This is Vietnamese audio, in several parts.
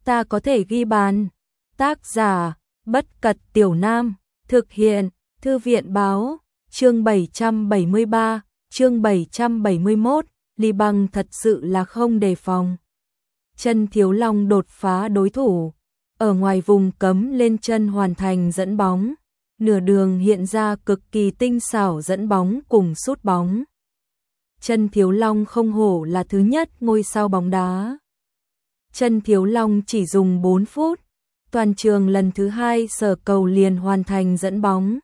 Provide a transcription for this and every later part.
ta có thể ghi bàn. Tác giả, Bất Cật Tiểu Nam, thực hiện, Thư viện báo, chương 773, chương 771, Ly Băng thật sự là không đề phòng. Chân Thiếu Long đột phá đối thủ, ở ngoài vùng cấm lên chân hoàn thành dẫn bóng, nửa đường hiện ra cực kỳ tinh xảo dẫn bóng cùng sút bóng. Chân Thiếu Long không hổ là thứ nhất ngôi sao bóng đá. Chân Thiếu Long chỉ dùng 4 phút, toàn trường lần thứ 2 sở cầu liền hoàn thành dẫn bóng.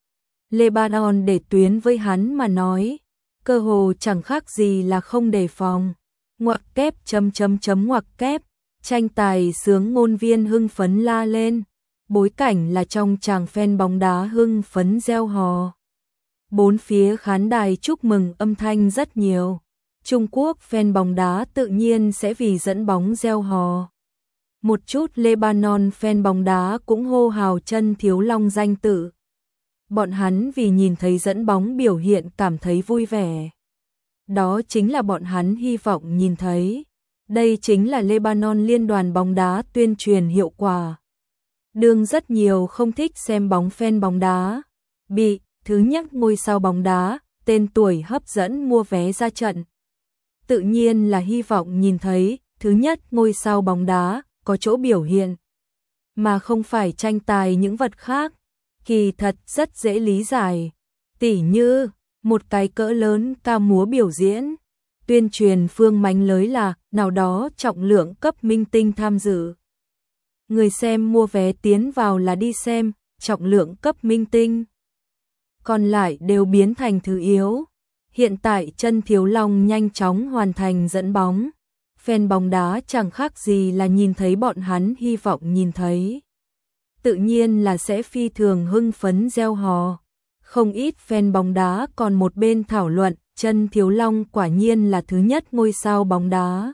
Lebanon để tuyến với hắn mà nói, cơ hồ chẳng khác gì là không đề phòng. Ngoặc kép ngoặc kép, tranh tài sướng ngôn viên hưng phấn la lên, bối cảnh là trong tràng fan bóng đá hưng phấn reo hò. Bốn phía khán đài chúc mừng âm thanh rất nhiều. Trung Quốc fan bóng đá tự nhiên sẽ vì dẫn bóng reo hò. Một chút Lebanon fan bóng đá cũng hô hào Chân Thiếu Long danh tự. Bọn hắn vì nhìn thấy dẫn bóng biểu hiện cảm thấy vui vẻ. Đó chính là bọn hắn hy vọng nhìn thấy. Đây chính là Lebanon liên đoàn bóng đá tuyên truyền hiệu quả. Đương rất nhiều không thích xem bóng fan bóng đá bị thứ nhất ngôi sao bóng đá, tên tuổi hấp dẫn mua vé ra trận. Tự nhiên là hy vọng nhìn thấy thứ nhất ngôi sao bóng đá có chỗ biểu hiện, mà không phải tranh tài những vật khác. Kỳ thật rất dễ lý giải, tỉ như một cái cỡ lớn ca múa biểu diễn, tuyên truyền phương mánh lới là nào đó trọng lượng cấp minh tinh tham dự. Người xem mua vé tiến vào là đi xem trọng lượng cấp minh tinh, còn lại đều biến thành thứ yếu. Hiện tại Chân Thiếu Long nhanh chóng hoàn thành dẫn bóng, fan bóng đá chẳng khác gì là nhìn thấy bọn hắn hy vọng nhìn thấy. Tự nhiên là sẽ phi thường hưng phấn reo hò. Không ít fan bóng đá còn một bên thảo luận, Chân Thiếu Long quả nhiên là thứ nhất ngôi sao bóng đá.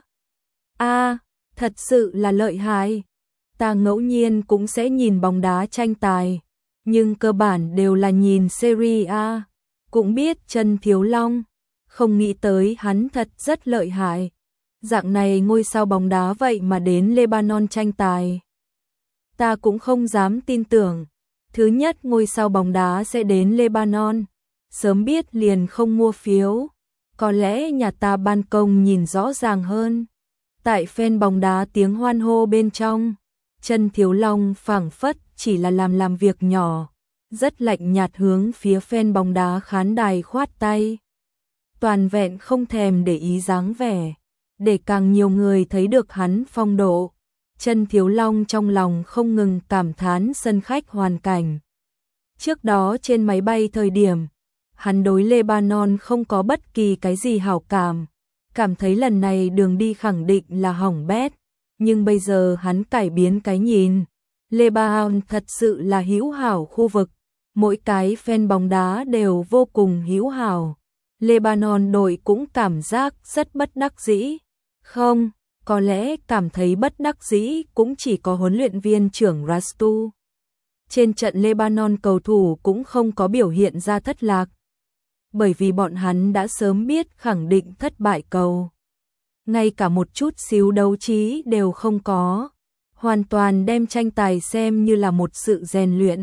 Thật sự là lợi hại. Ta ngẫu nhiên cũng sẽ nhìn bóng đá tranh tài, nhưng cơ bản đều là nhìn Serie A. Cũng biết Chân Thiếu Long, không nghĩ tới hắn thật rất lợi hại. Dạng này ngôi sao bóng đá vậy mà đến Lebanon tranh tài. Ta cũng không dám tin tưởng, thứ nhất ngôi sao bóng đá sẽ đến Lebanon. Sớm biết liền không mua phiếu, có lẽ nhà ta ban công nhìn rõ ràng hơn. Tại fan bóng đá tiếng hoan hô bên trong, Chân Thiếu Long phảng phất chỉ là làm việc nhỏ, rất lạnh nhạt hướng phía fan bóng đá khán đài khoát tay. Toàn vẹn không thèm để ý dáng vẻ, để càng nhiều người thấy được hắn phong độ. Chân Thiếu Long trong lòng không ngừng cảm thán sân khách hoàn cảnh. Trước đó trên máy bay thời điểm, hắn đối Lebanon không có bất kỳ cái gì hảo cảm thấy lần này đường đi khẳng định là hỏng bét. Nhưng bây giờ hắn cải biến cái nhìn. Lebanon thật sự là hữu hảo khu vực, mỗi cái fan bóng đá đều vô cùng hữu hảo. Lebanon đội cũng cảm giác rất bất đắc dĩ. Không, có lẽ cảm thấy bất đắc dĩ cũng chỉ có huấn luyện viên trưởng Rastu. Trên trận Lebanon cầu thủ cũng không có biểu hiện ra thất lạc, bởi vì bọn hắn đã sớm biết khẳng định thất bại cầu. Ngay cả một chút xíu đấu trí đều không có, hoàn toàn đem tranh tài xem như là một sự rèn luyện.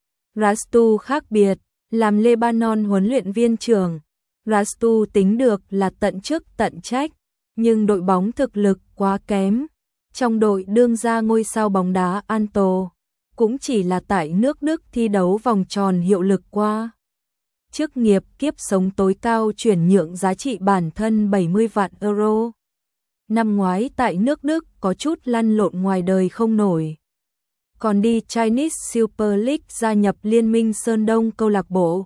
Rastu khác biệt, làm Lebanon huấn luyện viên trưởng, Rastu tính được là tận chức tận trách, nhưng đội bóng thực lực quá kém. Trong đội đương ra ngôi sao bóng đá Anto, cũng chỉ là tại nước Đức thi đấu vòng tròn hiệu lực qua. Chức nghiệp kiếp sống tối cao chuyển nhượng giá trị bản thân 70 vạn euro. Năm ngoái tại nước Đức có chút lăn lộn ngoài đời không nổi. Còn đi Chinese Super League gia nhập Liên minh Sơn Đông câu lạc bộ.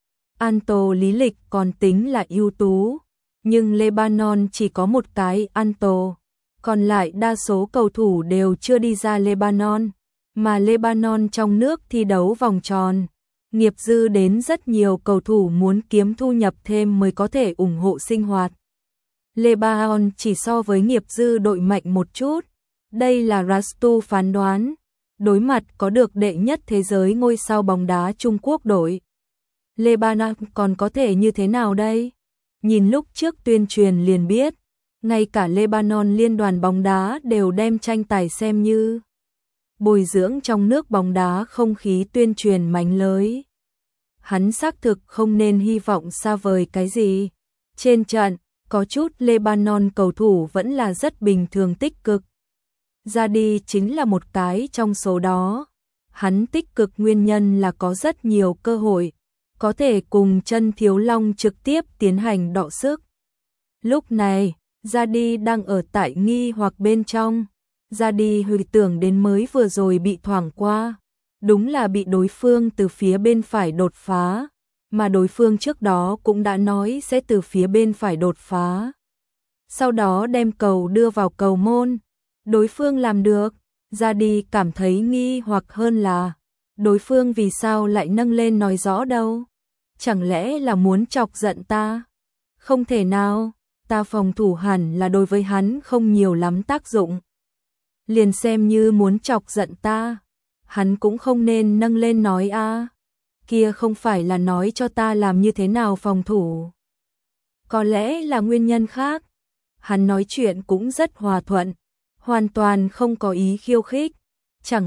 Anto lý lịch còn tính là ưu tú, nhưng Lebanon chỉ có một cái Anto, còn lại đa số cầu thủ đều chưa đi ra Lebanon, mà Lebanon trong nước thi đấu vòng tròn. Nghiệp dư đến rất nhiều cầu thủ muốn kiếm thu nhập thêm mới có thể ủng hộ sinh hoạt. Lebanon chỉ so với nghiệp dư đội mạnh một chút. Đây là Rastu phán đoán. Đối mặt có được đệ nhất thế giới ngôi sao bóng đá Trung Quốc đội, Lebanon còn có thể như thế nào đây? Nhìn lúc trước tuyên truyền liền biết, Ngay cả Lebanon liên đoàn bóng đá đều đem tranh tài xem như bồi dưỡng trong nước bóng đá không khí tuyên truyền mánh lới. Hắn xác thực không nên hy vọng xa vời cái gì. Trên trận, có chút Lebanon cầu thủ vẫn là rất bình thường tích cực. Radi chính là một cái trong số đó. Hắn tích cực nguyên nhân là có rất nhiều cơ hội, có thể cùng Chân Thiếu Long trực tiếp tiến hành đọ sức. Lúc này, Radi đang ở tại nghi hoặc bên trong. Radi hồi tưởng đến mới vừa rồi bị thoảng qua. Đúng là bị đối phương từ phía bên phải đột phá, mà đối phương trước đó cũng đã nói sẽ từ phía bên phải đột phá. Sau đó đem cầu đưa vào cầu môn. Đối phương làm được, Radi cảm thấy nghi hoặc hơn là đối phương vì sao lại nâng lên nói rõ đâu. Chẳng lẽ là muốn chọc giận ta? Không thể nào, ta phòng thủ hẳn là đối với hắn không nhiều lắm tác dụng. Liền xem như muốn chọc giận ta, hắn cũng không nên nâng lên nói a. Kia không phải là nói cho ta làm như thế nào phòng thủ. Có lẽ là nguyên nhân khác. Hắn nói chuyện cũng rất hòa thuận, hoàn toàn không có ý khiêu khích. Chẳng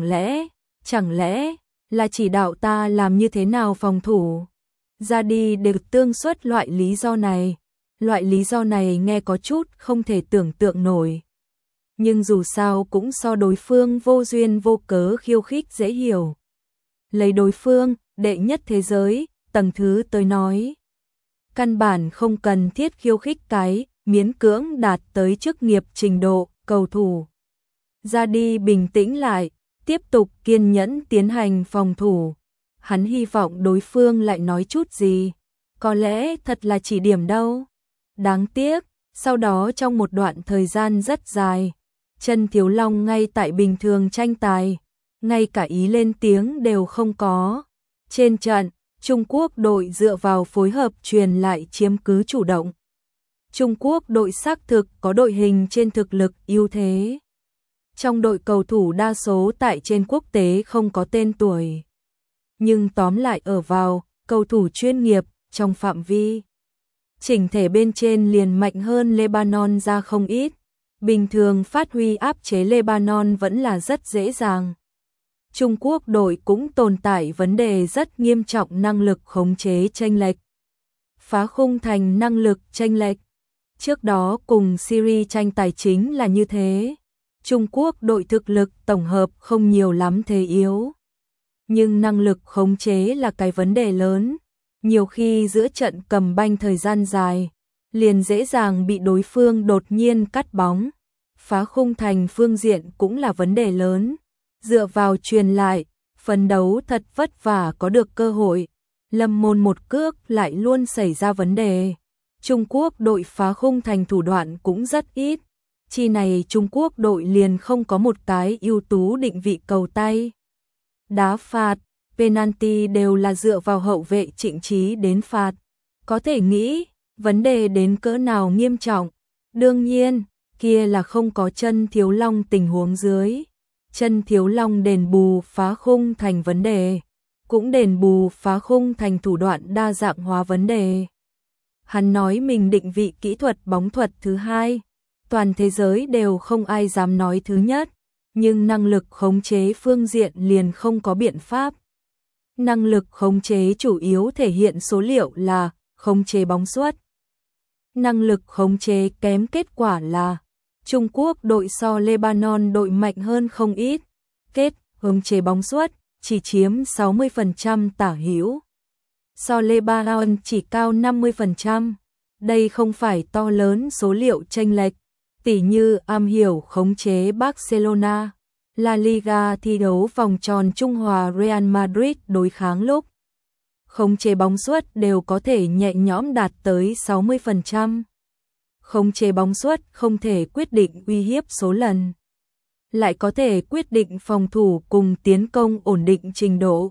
lẽ là chỉ đạo ta làm như thế nào phòng thủ? Ra đi đều tương xuất loại lý do này. Loại lý do này nghe có chút không thể tưởng tượng nổi. Nhưng dù sao cũng so đối phương vô duyên vô cớ khiêu khích dễ hiểu. Lấy đối phương, đệ nhất thế giới, tầng thứ tới nói. Căn bản không cần thiết khiêu khích cái, miễn cưỡng đạt tới chức nghiệp trình độ, cầu thủ. Ra đi bình tĩnh lại, tiếp tục kiên nhẫn tiến hành phòng thủ. Hắn hy vọng đối phương lại nói chút gì. Có lẽ thật là chỉ điểm đâu. Đáng tiếc, sau đó trong một đoạn thời gian rất dài, Chân Thiếu Long ngay tại bình thường tranh tài, ngay cả ý lên tiếng đều không có. Trên trận, Trung Quốc đội dựa vào phối hợp truyền lại chiếm cứ chủ động. Trung Quốc đội xác thực có đội hình trên thực lực ưu thế. Trong đội cầu thủ đa số tại trên quốc tế không có tên tuổi. Nhưng tóm lại ở vào, cầu thủ chuyên nghiệp, trong phạm vi. Chỉnh thể bên trên liền mạnh hơn Lebanon ra không ít. Bình thường phát huy áp chế Lebanon vẫn là rất dễ dàng. Trung Quốc đội cũng tồn tại vấn đề rất nghiêm trọng năng lực khống chế chênh lệch. Phá khung thành năng lực chênh lệch. Trước đó cùng Syria tranh tài chính là như thế. Trung Quốc đội thực lực tổng hợp không nhiều lắm thế yếu. Nhưng năng lực khống chế là cái vấn đề lớn. Nhiều khi giữa trận cầm banh thời gian dài, liền dễ dàng bị đối phương đột nhiên cắt bóng. Phá khung thành phương diện cũng là vấn đề lớn. Dựa vào truyền lại, phấn đấu thật vất vả có được cơ hội. Lâm môn một cước lại luôn xảy ra vấn đề. Trung Quốc đội phá khung thành thủ đoạn cũng rất ít. Chi này Trung Quốc đội liền không có một cái ưu tú định vị cầu tay. Đá phạt, penalty đều là dựa vào hậu vệ Trịnh Trí đến phạt. Có thể nghĩ, vấn đề đến cỡ nào nghiêm trọng. Đương nhiên, kia là không có Chân Thiếu Long tình huống dưới. Chân Thiếu Long đền bù phá khung thành vấn đề, cũng đền bù phá khung thành thủ đoạn đa dạng hóa vấn đề. Hắn nói mình định vị kỹ thuật bóng thuật thứ hai, toàn thế giới đều không ai dám nói thứ nhất, nhưng năng lực khống chế phương diện liền không có biện pháp. Năng lực khống chế chủ yếu thể hiện số liệu là khống chế bóng suất. Năng lực khống chế kém kết quả là Trung Quốc đội so Lebanon đội mạnh hơn không ít. Khống chế bóng suất chỉ chiếm 60% tả hữu. So Lebanon chỉ cao 50%. Đây không phải to lớn số liệu chênh lệch. Tỉ như am hiểu khống chế Barcelona, La Liga thi đấu vòng tròn Trung Hòa Real Madrid đối kháng lúc. Khống chế bóng suất đều có thể nhẹ nhõm đạt tới 60%. Khống chế bóng suất không thể quyết định uy hiếp số lần, lại có thể quyết định phòng thủ cùng tiến công ổn định trình độ.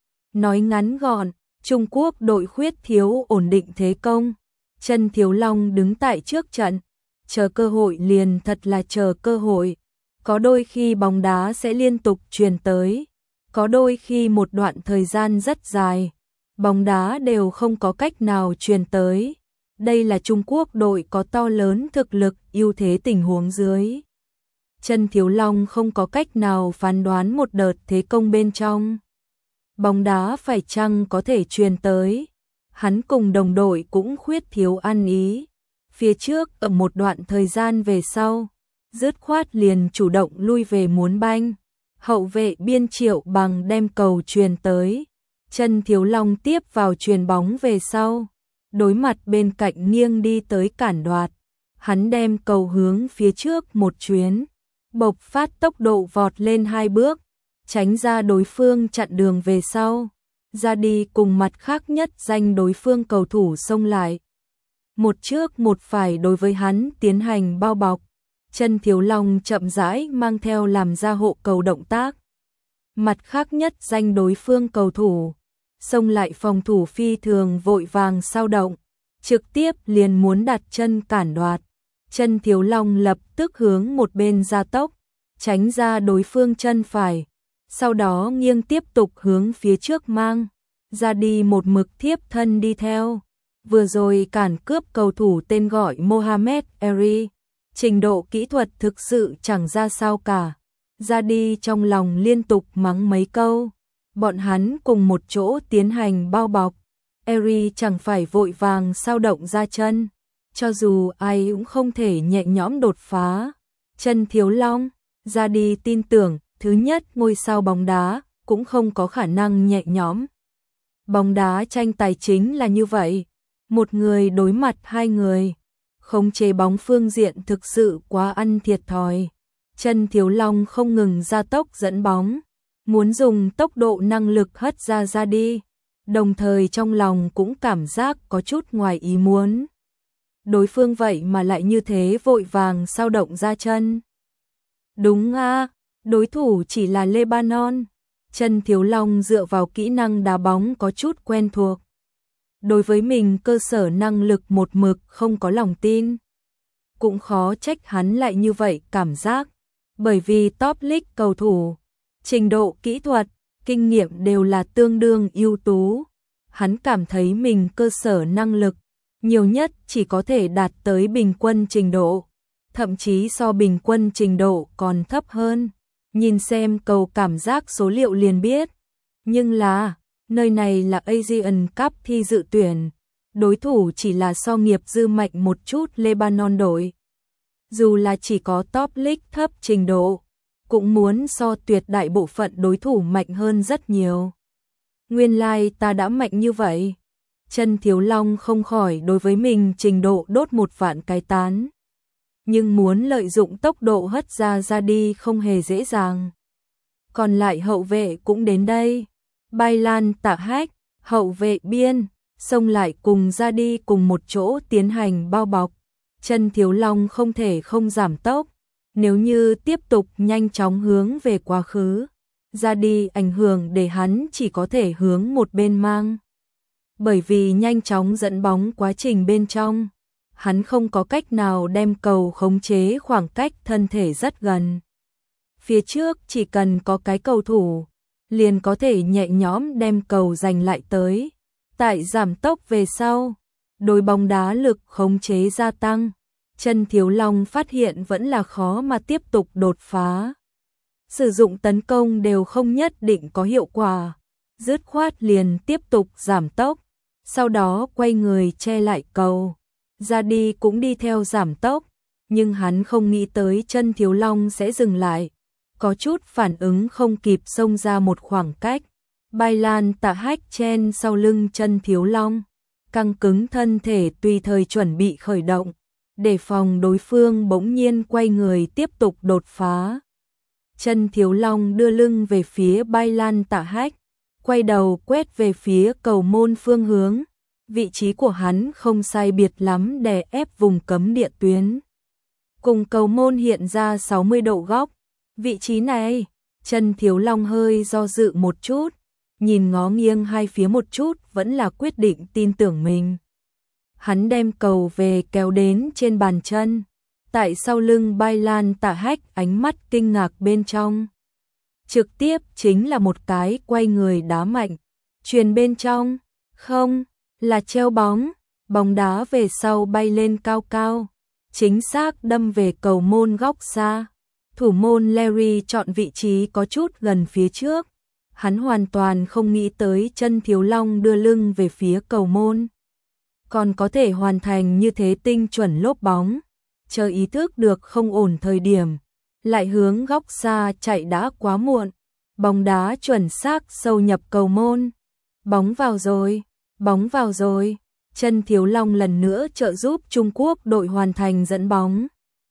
Nói ngắn gọn, Trung Quốc đội khuyết thiếu ổn định thế công. Chân Thiếu Long đứng tại trước trận, chờ cơ hội liền thật là chờ cơ hội. Có đôi khi bóng đá sẽ liên tục truyền tới, có đôi khi một đoạn thời gian rất dài, bóng đá đều không có cách nào truyền tới. Đây là Trung Quốc đội có to lớn thực lực ưu thế tình huống dưới. Chân Thiếu Long không có cách nào phán đoán một đợt thế công bên trong. Bóng đá phải chăng có thể truyền tới. Hắn cùng đồng đội cũng khuyết thiếu ăn ý. Phía trước ở một đoạn thời gian về sau, dứt khoát liền chủ động lui về muốn banh. Hậu vệ Biên Triệu Bằng đem cầu truyền tới. Chân Thiếu Long tiếp vào truyền bóng về sau. Đối mặt bên cạnh nghiêng đi tới cản đoạt. Hắn đem cầu hướng phía trước một chuyến. Bộc phát tốc độ vọt lên 2 bước. Tránh ra đối phương chặn đường về sau. Ra đi cùng mặt khác nhất danh đối phương cầu thủ xông lại. Một trước một phải đối với hắn tiến hành bao bọc. Chân Thiếu Long chậm rãi mang theo làm ra hộ cầu động tác. Mặt khác nhất danh đối phương cầu thủ. Xông lại phòng thủ phi thường vội vàng sao động. Trực tiếp liền muốn đặt chân cản đoạt. Chân Thiếu Long lập tức hướng một bên gia tốc. Tránh ra đối phương chân phải. Sau đó nghiêng tiếp tục hướng phía trước mang. Ra đi một mực thiếp thân đi theo. Vừa rồi cản cướp cầu thủ tên gọi Mohamed Eri. Trình độ kỹ thuật thực sự chẳng ra sao cả. Ra đi trong lòng liên tục mắng mấy câu. Bọn hắn cùng một chỗ tiến hành bao bọc. Eri chẳng phải vội vàng sao động ra chân. Cho dù ai cũng không thể nhẹ nhõm đột phá. Chân Thiếu Long, ra đi tin tưởng, thứ nhất ngôi sao bóng đá cũng không có khả năng nhẹ nhõm. Bóng đá tranh tài chính là như vậy. Một người đối mặt hai người. Khống chế bóng phương diện thực sự quá ăn thiệt thòi. Chân Thiếu Long không ngừng gia tốc dẫn bóng. Muốn dùng tốc độ năng lực hất ra đi. Đồng thời trong lòng cũng cảm giác có chút ngoài ý muốn. Đối phương vậy mà lại như thế vội vàng sao động ra chân. Đúng a, đối thủ chỉ là Lebanon. Chân Thiếu Long dựa vào kỹ năng đá bóng có chút quen thuộc. Đối với mình cơ sở năng lực một mực không có lòng tin. Cũng khó trách hắn lại như vậy cảm giác. Bởi vì top league cầu thủ, trình độ kỹ thuật, kinh nghiệm đều là tương đương ưu tú. Hắn cảm thấy mình cơ sở năng lực, nhiều nhất chỉ có thể đạt tới bình quân trình độ. Thậm chí so bình quân trình độ còn thấp hơn. Nhìn xem cầu cảm giác số liệu liền biết. Nhưng là, nơi này là Asian Cup thi dự tuyển. Đối thủ chỉ là so nghiệp dư mạnh một chút Lebanon đội. Dù là chỉ có top league thấp trình độ, cũng muốn so tuyệt đại bộ phận đối thủ mạnh hơn rất nhiều. Nguyên lai ta đã mạnh như vậy. Chân Thiếu Long không khỏi đối với mình trình độ đốt một vạn cái tán. Nhưng muốn lợi dụng tốc độ hất ra đi không hề dễ dàng. Còn lại hậu vệ cũng đến đây. Bay Lan Tạ Hách, hậu vệ Biên, xông lại cùng ra đi cùng một chỗ tiến hành bao bọc. Chân Thiếu Long không thể không giảm tốc. Nếu như tiếp tục nhanh chóng hướng về quá khứ, ra đi ảnh hưởng để hắn chỉ có thể hướng một bên mang. Bởi vì nhanh chóng dẫn bóng quá trình bên trong, hắn không có cách nào đem cầu khống chế khoảng cách thân thể rất gần. Phía trước chỉ cần có cái cầu thủ, liền có thể nhẹ nhõm đem cầu giành lại tới. Tại giảm tốc về sau, đối bóng đá lực khống chế gia tăng. Chân Thiếu Long phát hiện vẫn là khó mà tiếp tục đột phá. Sử dụng tấn công đều không nhất định có hiệu quả. Dứt khoát liền tiếp tục giảm tốc. Sau đó quay người che lại cầu. Ra đi cũng đi theo giảm tốc. Nhưng hắn không nghĩ tới Chân Thiếu Long sẽ dừng lại. Có chút phản ứng không kịp xông ra một khoảng cách. Bay Lan Tạ Hách chen sau lưng Chân Thiếu Long. Căng cứng thân thể tùy thời chuẩn bị khởi động. Để phòng đối phương bỗng nhiên quay người tiếp tục đột phá. Chân Thiếu Long đưa lưng về phía Bay Lan Tạ Hách, quay đầu quét về phía cầu môn phương hướng. Vị trí của hắn không sai biệt lắm đè ép vùng cấm địa tuyến. Cùng cầu môn hiện ra 60 độ góc. Vị trí này, Chân Thiếu Long hơi do dự một chút, nhìn ngó nghiêng hai phía một chút vẫn là quyết định tin tưởng mình. Hắn đem cầu về kéo đến trên bàn chân. Tại sau lưng Bay Lan Tạ Hách ánh mắt kinh ngạc bên trong. Trực tiếp chính là một cái quay người đá mạnh. Chuyền bên trong, không, là treo bóng. bóng đá về sau bay lên cao cao, chính xác đâm về cầu môn góc xa. Thủ môn Larry chọn vị trí có chút gần phía trước. Hắn hoàn toàn không nghĩ tới chân Thiếu Long đưa lưng về phía cầu môn. Còn có thể hoàn thành như thế tinh chuẩn lốp bóng. Chờ ý thức được không ổn thời điểm, lại hướng góc xa chạy đã quá muộn. Bóng đá chuẩn xác sâu nhập cầu môn. Bóng vào rồi, bóng vào rồi. Chân Thiếu Long lần nữa trợ giúp Trung Quốc đội hoàn thành dẫn bóng.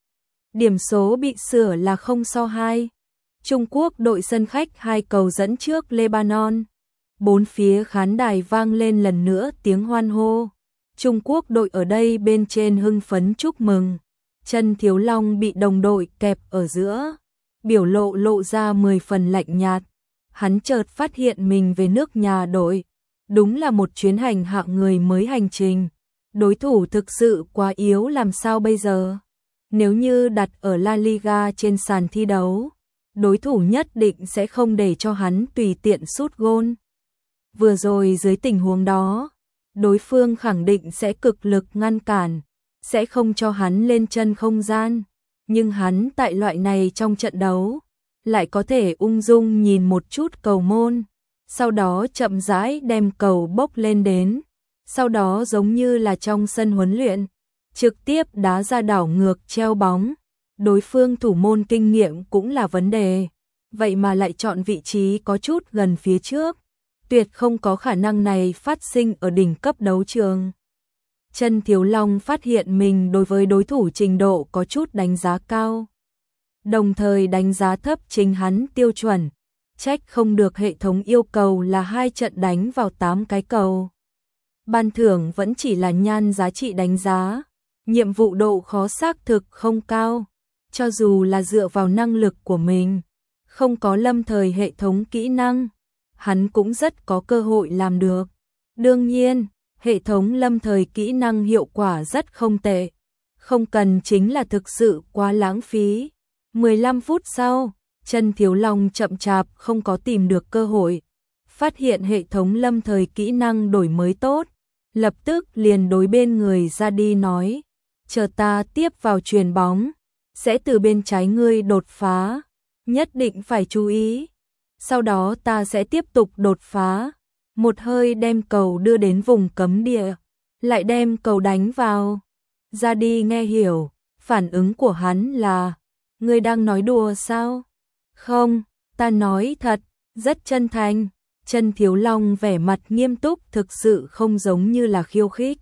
Điểm số bị sửa là 0-2. Trung Quốc đội sân khách 2 cầu dẫn trước Lebanon. Bốn phía khán đài vang lên lần nữa tiếng hoan hô. Trung Quốc đội ở đây bên trên hưng phấn chúc mừng. Chân Thiếu Long bị đồng đội kẹp ở giữa, biểu lộ ra 10 phần lạnh nhạt. Hắn chợt phát hiện mình về nước nhà đội. Đúng là một chuyến hành hạng người mới hành trình. Đối thủ thực sự quá yếu, làm sao bây giờ? Nếu như đặt ở La Liga trên sàn thi đấu, đối thủ nhất định sẽ không để cho hắn tùy tiện sút gôn. Vừa rồi dưới tình huống đó, đối phương khẳng định sẽ cực lực ngăn cản, sẽ không cho hắn lên chân không gian. Nhưng hắn tại loại này trong trận đấu, lại có thể ung dung nhìn một chút cầu môn, sau đó chậm rãi đem cầu bốc lên đến, sau đó giống như là trong sân huấn luyện, trực tiếp đá ra đảo ngược treo bóng. Đối phương thủ môn kinh nghiệm cũng là vấn đề, vậy mà lại chọn vị trí có chút gần phía trước, tuyệt không có khả năng này phát sinh ở đỉnh cấp đấu trường. Chân Thiếu Long phát hiện mình đối với đối thủ trình độ có chút đánh giá cao, đồng thời đánh giá thấp chính hắn tiêu chuẩn, trách không được hệ thống yêu cầu là 2 trận đánh vào 8 cái cầu. Ban thưởng vẫn chỉ là nhan giá trị đánh giá, nhiệm vụ độ khó xác thực không cao, cho dù là dựa vào năng lực của mình, không có lâm thời hệ thống kỹ năng, hắn cũng rất có cơ hội làm được. Đương nhiên, hệ thống lâm thời kỹ năng hiệu quả rất không tệ, không cần chính là thực sự quá lãng phí. 15 phút sau, Chân Thiếu Long chậm chạp không có tìm được cơ hội, phát hiện hệ thống lâm thời kỹ năng đổi mới tốt, lập tức liền đối bên người ra đi nói, chờ ta tiếp vào chuyền bóng, sẽ từ bên trái ngươi đột phá, nhất định phải chú ý. Sau đó ta sẽ tiếp tục đột phá, một hơi đem cầu đưa đến vùng cấm địa, lại đem cầu đánh vào. Ra đi nghe hiểu, phản ứng của hắn là, ngươi đang nói đùa sao? Không, ta nói thật, rất chân thành. Chân Thiếu Long vẻ mặt nghiêm túc, thực sự không giống như là khiêu khích.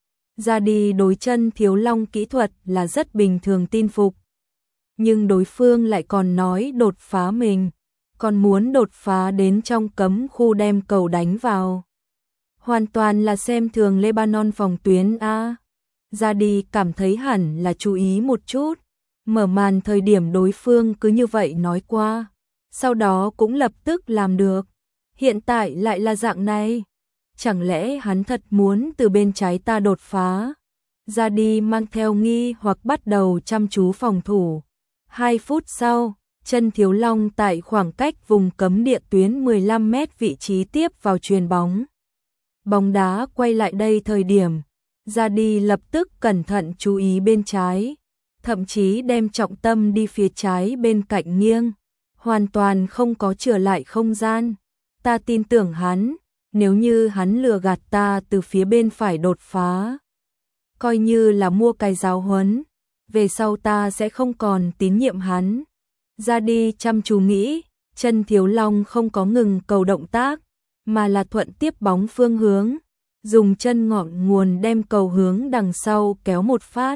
Ra đi đối Chân Thiếu Long kỹ thuật là rất bình thường tin phục. Nhưng đối phương lại còn nói đột phá mình, còn muốn đột phá đến trong cấm khu đem cầu đánh vào. Hoàn toàn là xem thường Lebanon phòng tuyến a. Ra đi cảm thấy hẳn là chú ý một chút. Mở màn thời điểm đối phương cứ như vậy nói qua, sau đó cũng lập tức làm được. Hiện tại lại là dạng này. Chẳng lẽ hắn thật muốn từ bên trái ta đột phá? Ra đi mang theo nghi hoặc bắt đầu chăm chú phòng thủ. 2 phút sau, Chân Thiếu Long tại khoảng cách vùng cấm địa tuyến 15 mét vị trí tiếp vào chuyền bóng. Bóng đá quay lại đây thời điểm, ra đi lập tức cẩn thận chú ý bên trái, thậm chí đem trọng tâm đi phía trái bên cạnh nghiêng, hoàn toàn không có trở lại không gian. Ta tin tưởng hắn, nếu như hắn lừa gạt ta từ phía bên phải đột phá, coi như là mua cái giáo huấn, về sau ta sẽ không còn tín nhiệm hắn. Ra đi chăm chú nghĩ, Chân Thiếu Long không có ngừng cầu động tác, mà là thuận tiếp bóng phương hướng, dùng chân ngọn nguồn đem cầu hướng đằng sau kéo một phát.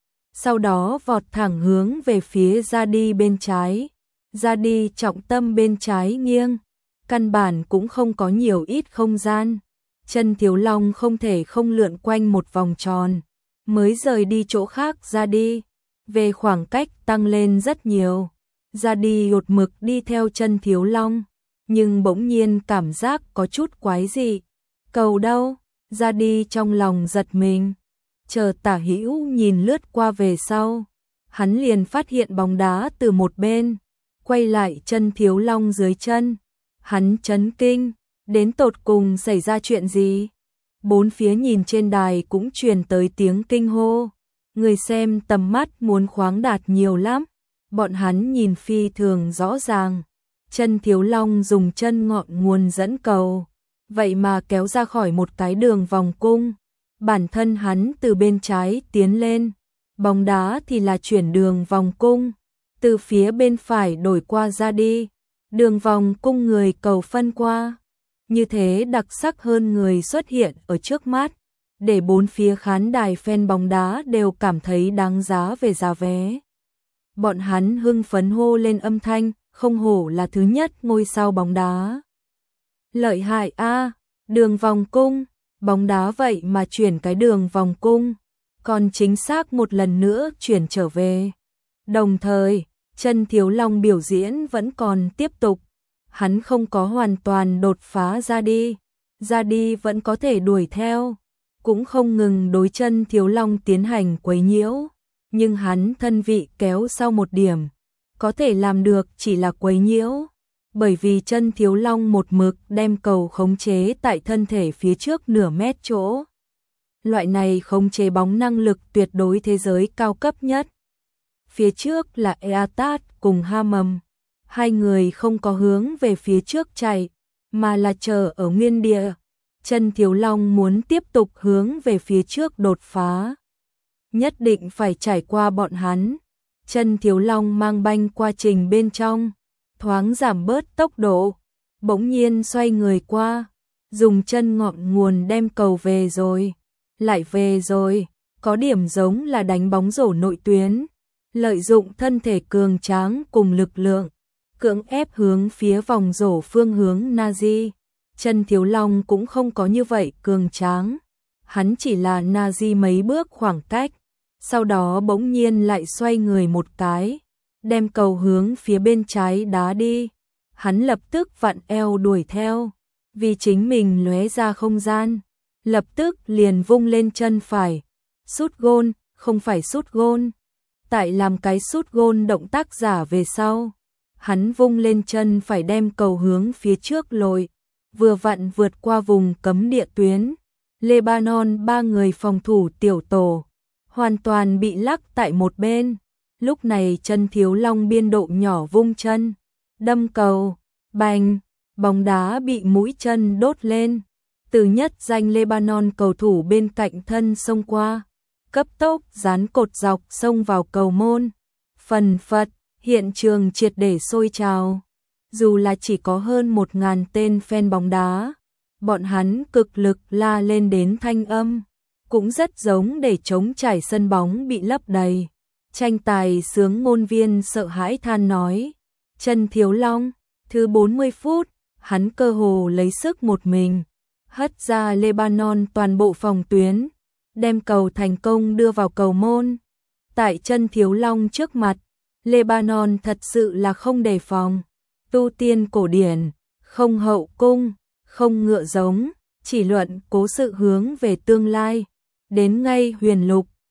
Sau đó vọt thẳng hướng về phía ra đi bên trái. Ra đi trọng tâm bên trái nghiêng, căn bản cũng không có nhiều ít không gian. Chân Thiếu Long không thể không lượn quanh một vòng tròn, mới rời đi chỗ khác ra đi. Về khoảng cách tăng lên rất nhiều. Ra đi đột mực đi theo Chân Thiếu Long, nhưng bỗng nhiên cảm giác có chút quái dị. Cầu đâu? Ra đi trong lòng giật mình. Chờ Tả Hữu nhìn lướt qua về sau, hắn liền phát hiện bóng đá từ một bên, quay lại Chân Thiếu Long dưới chân. Hắn chấn kinh, đến tột cùng xảy ra chuyện gì? Bốn phía nhìn trên đài cũng truyền tới tiếng kinh hô. Người xem tầm mắt muốn khoáng đạt nhiều lắm. Bọn hắn nhìn phi thường rõ ràng. Chân Thiếu Long dùng chân ngọn nguồn dẫn cầu, vậy mà kéo ra khỏi một cái đường vòng cung. Bản thân hắn từ bên trái tiến lên, bóng đá thì là chuyển đường vòng cung, từ phía bên phải đổi qua ra đi. Đường vòng cung người cầu phân qua. Như thế đặc sắc hơn người xuất hiện ở trước mắt, để bốn phía khán đài fan bóng đá đều cảm thấy đáng giá về giá vé. Bọn hắn hưng phấn hô lên âm thanh, không hổ là thứ nhất ngôi sao bóng đá. Lợi hại a, đường vòng cung, bóng đá vậy mà chuyển cái đường vòng cung, còn chính xác một lần nữa chuyển trở về. Đồng thời, Chân Thiếu Long biểu diễn vẫn còn tiếp tục. Hắn không có hoàn toàn đột phá ra đi vẫn có thể đuổi theo, cũng không ngừng đối Chân Thiếu Long tiến hành quấy nhiễu, nhưng hắn thân vị kéo sau một điểm, có thể làm được chỉ là quấy nhiễu, bởi vì Chân Thiếu Long một mực đem cầu khống chế tại thân thể phía trước nửa mét chỗ. Loại này khống chế bóng năng lực tuyệt đối thế giới cao cấp nhất. Phía trước là Eatat cùng Hamam. Hai người không có hướng về phía trước chạy, mà là chờ ở nguyên địa. Chân Thiếu Long muốn tiếp tục hướng về phía trước đột phá, nhất định phải trải qua bọn hắn. Chân Thiếu Long mang banh qua trình bên trong, thoáng giảm bớt tốc độ, bỗng nhiên xoay người qua, dùng chân ngọn nguồn đem cầu về rồi, lại về rồi, có điểm giống là đánh bóng rổ nội tuyến, lợi dụng thân thể cường tráng cùng lực lượng, cưỡng ép hướng phía vòng rổ phương hướng Nazi. Chân Thiếu Long cũng không có như vậy cường tráng, hắn chỉ là Nazi mấy bước khoảng cách, sau đó bỗng nhiên lại xoay người một cái, đem cầu hướng phía bên trái đá đi. Hắn lập tức vặn eo đuổi theo, vì chính mình lóe ra không gian, lập tức liền vung lên chân phải, sút gôn, không phải sút gôn. Tại làm cái sút gôn động tác giả về sau, hắn vung lên chân phải đem cầu hướng phía trước lội, vừa vặn vượt qua vùng cấm địa tuyến. Lebanon ba người phòng thủ tiểu tổ hoàn toàn bị lắc tại một bên. Lúc này Chân Thiếu Long biên độ nhỏ vung chân, đâm cầu, bành, bóng đá bị mũi chân đốt lên. Từ nhất danh Lebanon cầu thủ bên cạnh thân xông qua, cấp tốc dán cột dọc xông vào cầu môn. Phần phật, hiện trường triệt để sôi trào. Dù là chỉ có hơn 1000 tên fan bóng đá, bọn hắn cực lực la lên đến thanh âm, cũng rất giống để chống trải sân bóng bị lấp đầy. Tranh tài sướng ngôn viên sợ hãi than nói, Chân Thiếu Long, thứ 40 phút, hắn cơ hồ lấy sức một mình, hất ra Lebanon toàn bộ phòng tuyến, đem cầu thành công đưa vào cầu môn. Tại Chân Thiếu Long trước mặt, Lebanon thật sự là không đề phòng, tu tiên cổ điển, không hậu cung, không ngựa giống, chỉ luận cố sự hướng về tương lai. Đến ngay huyền lục,